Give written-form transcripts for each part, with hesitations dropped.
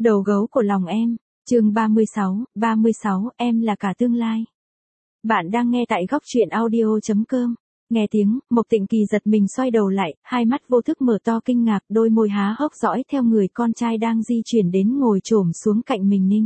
Đầu gấu của lòng em, chương 36, em là cả tương lai. Bạn đang nghe tại góc truyện audio.com. Nghe tiếng, Mộc Tịnh Kỳ giật mình xoay đầu lại, hai mắt vô thức mở to kinh ngạc, đôi môi há hốc dõi theo người con trai đang di chuyển đến ngồi xổm xuống cạnh mình Ninh.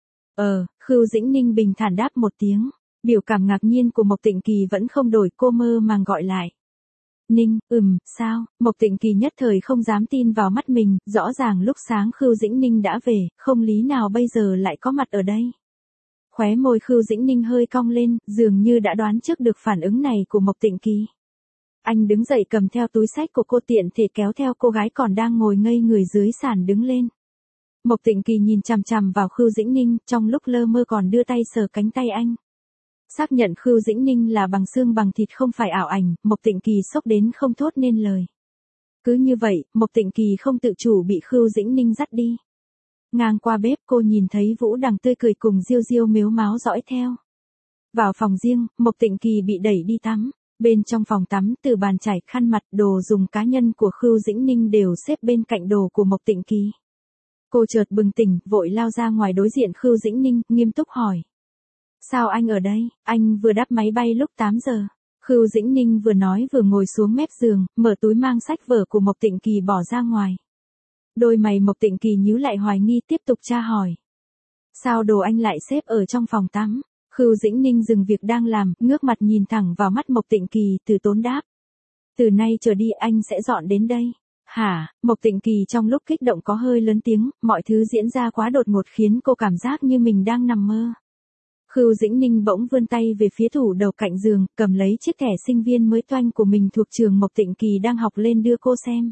Khưu Dĩnh Ninh bình thản đáp một tiếng, biểu cảm ngạc nhiên của Mộc Tịnh Kỳ vẫn không đổi, cô mơ màng gọi lại. Ninh, sao? Mộc Tịnh Kỳ nhất thời không dám tin vào mắt mình, rõ ràng lúc sáng Khưu Dĩnh Ninh đã về, không lý nào bây giờ lại có mặt ở đây. Khóe môi Khưu Dĩnh Ninh hơi cong lên, dường như đã đoán trước được phản ứng này của Mộc Tịnh Kỳ. Anh đứng dậy cầm theo túi xách của cô, tiện thể kéo theo cô gái còn đang ngồi ngây người dưới sàn đứng lên. Mộc Tịnh Kỳ nhìn chằm chằm vào Khưu Dĩnh Ninh, trong lúc lơ mơ còn đưa tay sờ cánh tay anh. Xác nhận Khưu Dĩnh Ninh là bằng xương bằng thịt không phải ảo ảnh, Mộc Tịnh Kỳ sốc đến không thốt nên lời. Cứ như vậy, Mộc Tịnh Kỳ không tự chủ bị Khưu Dĩnh Ninh dắt đi. Ngang qua bếp cô nhìn thấy Vũ Đằng tươi cười cùng Diêu Diêu mếu máo dõi theo. Vào phòng riêng, Mộc Tịnh Kỳ bị đẩy đi tắm. Bên trong phòng tắm, từ bàn chải, khăn mặt, đồ dùng cá nhân của Khưu Dĩnh Ninh đều xếp bên cạnh đồ của Mộc Tịnh Kỳ. Cô chợt bừng tỉnh, vội lao ra ngoài đối diện Khưu Dĩnh Ninh, nghiêm túc hỏi. Sao anh ở đây? Anh vừa đáp máy bay lúc 8 giờ. Khưu Dĩnh Ninh vừa nói vừa ngồi xuống mép giường, mở túi mang sách vở của Mộc Tịnh Kỳ bỏ ra ngoài. Đôi mày Mộc Tịnh Kỳ nhíu lại hoài nghi, tiếp tục tra hỏi. Sao đồ anh lại xếp ở trong phòng tắm? Khưu Dĩnh Ninh dừng việc đang làm, ngước mặt nhìn thẳng vào mắt Mộc Tịnh Kỳ, từ tốn đáp. Từ nay trở đi anh sẽ dọn đến đây. Hả? Mộc Tịnh Kỳ trong lúc kích động có hơi lớn tiếng, mọi thứ diễn ra quá đột ngột khiến cô cảm giác như mình đang nằm mơ. Khưu Dĩnh Ninh bỗng vươn tay về phía tủ đầu cạnh giường, cầm lấy chiếc thẻ sinh viên mới toanh của mình thuộc trường Mộc Tịnh Kỳ đang học lên đưa cô xem.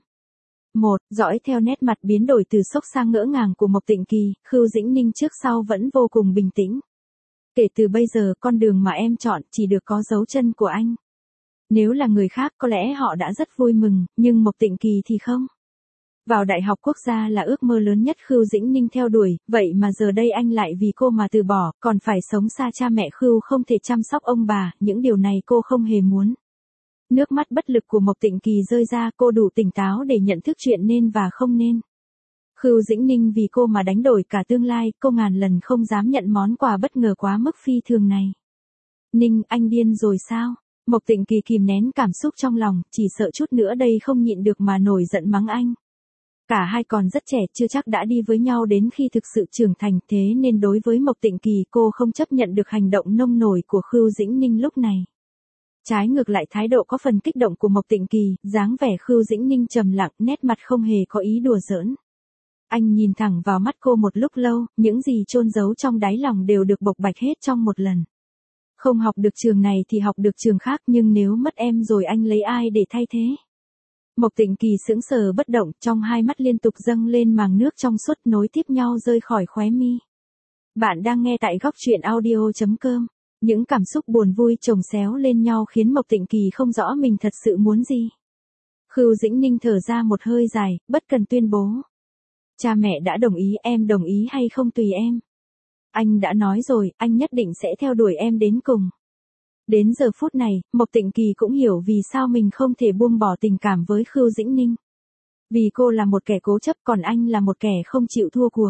Dõi theo nét mặt biến đổi từ sốc sang ngỡ ngàng của Mộc Tịnh Kỳ, Khưu Dĩnh Ninh trước sau vẫn vô cùng bình tĩnh. Kể từ bây giờ con đường mà em chọn chỉ được có dấu chân của anh. Nếu là người khác có lẽ họ đã rất vui mừng, nhưng Mộc Tịnh Kỳ thì không. Vào Đại học Quốc gia là ước mơ lớn nhất Khưu Dĩnh Ninh theo đuổi, vậy mà giờ đây anh lại vì cô mà từ bỏ, còn phải sống xa cha mẹ Khưu, không thể chăm sóc ông bà, những điều này cô không hề muốn. Nước mắt bất lực của Mộc Tịnh Kỳ rơi ra, cô đủ tỉnh táo để nhận thức chuyện nên và không nên. Khưu Dĩnh Ninh vì cô mà đánh đổi cả tương lai, cô ngàn lần không dám nhận món quà bất ngờ quá mức phi thường này. Ninh, anh điên rồi sao? Mộc Tịnh Kỳ kìm nén cảm xúc trong lòng, chỉ sợ chút nữa đây không nhịn được mà nổi giận mắng anh. Cả hai còn rất trẻ, chưa chắc đã đi với nhau đến khi thực sự trưởng thành, thế nên đối với Mộc Tịnh Kỳ cô không chấp nhận được hành động nông nổi của Khưu Dĩnh Ninh lúc này. Trái ngược lại thái độ có phần kích động của Mộc Tịnh Kỳ, dáng vẻ Khưu Dĩnh Ninh trầm lặng, nét mặt không hề có ý đùa giỡn. Anh nhìn thẳng vào mắt cô một lúc lâu, những gì chôn giấu trong đáy lòng đều được bộc bạch hết trong một lần. Không học được trường này thì học được trường khác, nhưng nếu mất em rồi anh lấy ai để thay thế? Mộc Tịnh Kỳ sững sờ bất động, trong hai mắt liên tục dâng lên màng nước trong suốt nối tiếp nhau rơi khỏi khóe mi. Bạn đang nghe tại góc truyện audio.com. Những cảm xúc buồn vui chồng xéo lên nhau khiến Mộc Tịnh Kỳ không rõ mình thật sự muốn gì. Khưu Dĩnh Ninh thở ra một hơi dài, bất cần tuyên bố. Cha mẹ đã đồng ý, em đồng ý hay không tùy em. Anh đã nói rồi, anh nhất định sẽ theo đuổi em đến cùng. Đến giờ phút này, Mộc Tịnh Kỳ cũng hiểu vì sao mình không thể buông bỏ tình cảm với Khưu Dĩnh Ninh. Vì cô là một kẻ cố chấp, còn anh là một kẻ không chịu thua cuộc.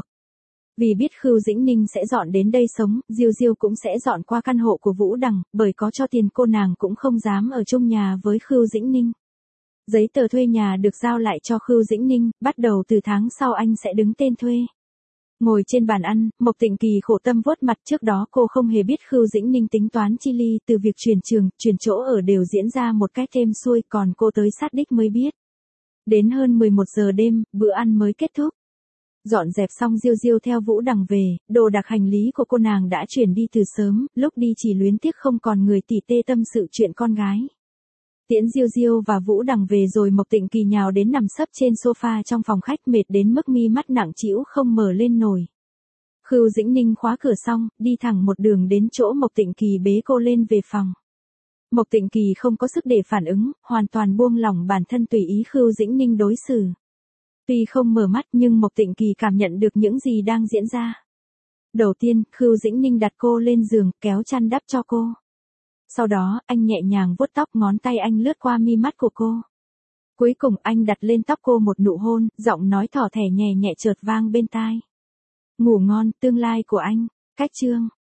Vì biết Khưu Dĩnh Ninh sẽ dọn đến đây sống, Diêu Diêu cũng sẽ dọn qua căn hộ của Vũ Đằng, bởi có cho tiền cô nàng cũng không dám ở chung nhà với Khưu Dĩnh Ninh. Giấy tờ thuê nhà được giao lại cho Khưu Dĩnh Ninh, bắt đầu từ tháng sau anh sẽ đứng tên thuê. Ngồi trên bàn ăn, Mộc Tịnh Kỳ khổ tâm vuốt mặt, trước đó cô không hề biết Khưu Dĩnh Ninh tính toán chi ly, từ việc chuyển trường, chuyển chỗ ở đều diễn ra một cách êm xuôi, còn cô tới sát đích mới biết. Đến hơn 11 giờ đêm, bữa ăn mới kết thúc. Dọn dẹp xong Diêu Diêu theo Vũ Đằng về, đồ đạc hành lý của cô nàng đã chuyển đi từ sớm, lúc đi chỉ luyến tiếc không còn người tỉ tê tâm sự chuyện con gái. Tiễn Diêu Diêu và Vũ Đằng về rồi Mộc Tịnh Kỳ nhào đến nằm sấp trên sofa trong phòng khách, mệt đến mức mi mắt nặng trĩu không mở lên nổi. Khưu Dĩnh Ninh khóa cửa xong, đi thẳng một đường đến chỗ Mộc Tịnh Kỳ bế cô lên về phòng. Mộc Tịnh Kỳ không có sức để phản ứng, hoàn toàn buông lỏng bản thân tùy ý Khưu Dĩnh Ninh đối xử. Tuy không mở mắt nhưng Mộc Tịnh Kỳ cảm nhận được những gì đang diễn ra. Đầu tiên, Khưu Dĩnh Ninh đặt cô lên giường, kéo chăn đắp cho cô. Sau đó, anh nhẹ nhàng vuốt tóc, ngón tay anh lướt qua mi mắt của cô. Cuối cùng anh đặt lên tóc cô một nụ hôn, giọng nói thỏ thẻ nhẹ nhẹ chợt vang bên tai. Ngủ ngon, tương lai của anh. Cách chương.